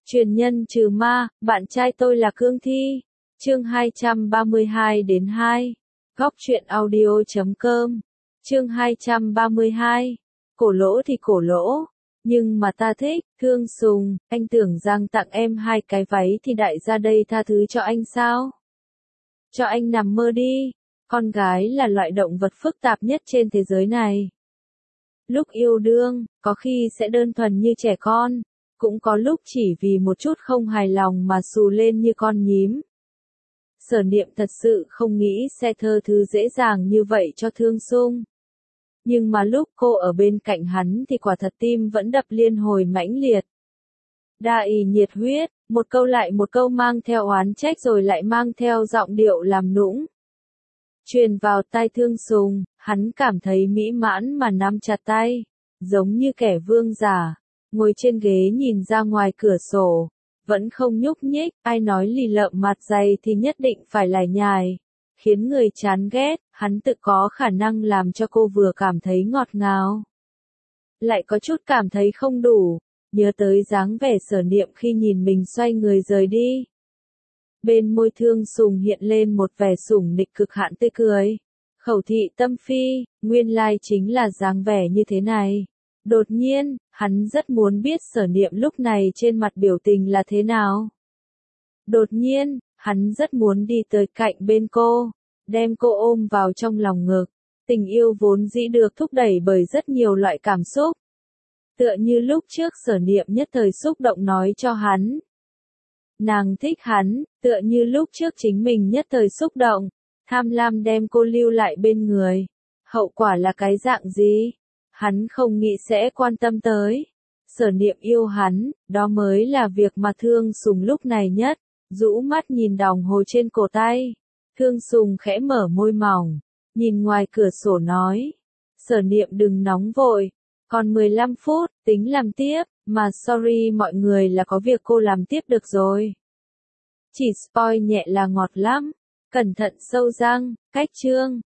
Truyền nhân trừ ma, bạn trai tôi là Cương Thi. Chương 232 đến 2. Góc truyện audio.com. Chương 232. Cổ lỗ thì cổ lỗ, nhưng mà ta thích. Thương Sùng, anh tưởng rằng tặng em 2 cái váy thì đại gia đây tha thứ cho anh sao? Cho anh nằm mơ đi. Con gái là loại động vật phức tạp nhất trên thế giới này. Lúc yêu đương, có khi sẽ đơn thuần như trẻ con, cũng có lúc chỉ vì một chút không hài lòng mà xù lên như con nhím. Sở Niệm thật sự không nghĩ sẽ thơ thứ dễ dàng như vậy cho Thương Sung. Nhưng mà lúc cô ở bên cạnh hắn thì quả thật tim vẫn đập liên hồi mãnh liệt. Đa ý nhiệt huyết, một câu lại một câu mang theo oán trách rồi lại mang theo giọng điệu làm nũng. Truyền vào tai Thương Sùng, hắn cảm thấy mỹ mãn mà nắm chặt tay, giống như kẻ vương giả, ngồi trên ghế nhìn ra ngoài cửa sổ, vẫn không nhúc nhích, ai nói lì lợm mặt dày thì nhất định phải lải nhải, khiến người chán ghét, hắn tự có khả năng làm cho cô vừa cảm thấy ngọt ngào, lại có chút cảm thấy không đủ, nhớ tới dáng vẻ Sở Niệm khi nhìn mình xoay người rời đi. Bên môi Thương Sùng hiện lên một vẻ sủng nịch cực hạn tươi cười. Khẩu thị tâm phi, nguyên lai chính là dáng vẻ như thế này. Đột nhiên, hắn rất muốn biết Sở Niệm lúc này trên mặt biểu tình là thế nào. Đột nhiên, hắn rất muốn đi tới cạnh bên cô, đem cô ôm vào trong lòng ngực. Tình yêu vốn dĩ được thúc đẩy bởi rất nhiều loại cảm xúc. Tựa như lúc trước Sở Niệm nhất thời xúc động nói cho hắn. Nàng thích hắn, tựa như lúc trước chính mình nhất thời xúc động, tham lam đem cô lưu lại bên người. Hậu quả là cái dạng gì? Hắn không nghĩ sẽ quan tâm tới. Sở Niệm yêu hắn, đó mới là việc mà Thương Sùng lúc này nhất, rũ mắt nhìn đồng hồ trên cổ tay. Thương Sùng khẽ mở môi mỏng, nhìn ngoài cửa sổ nói. Sở Niệm đừng nóng vội, còn 15 phút, tính làm tiếp. Mà sorry mọi người là có việc cô làm tiếp được rồi. Chỉ spoil nhẹ là ngọt lắm. Cẩn thận sâu răng, cách chương.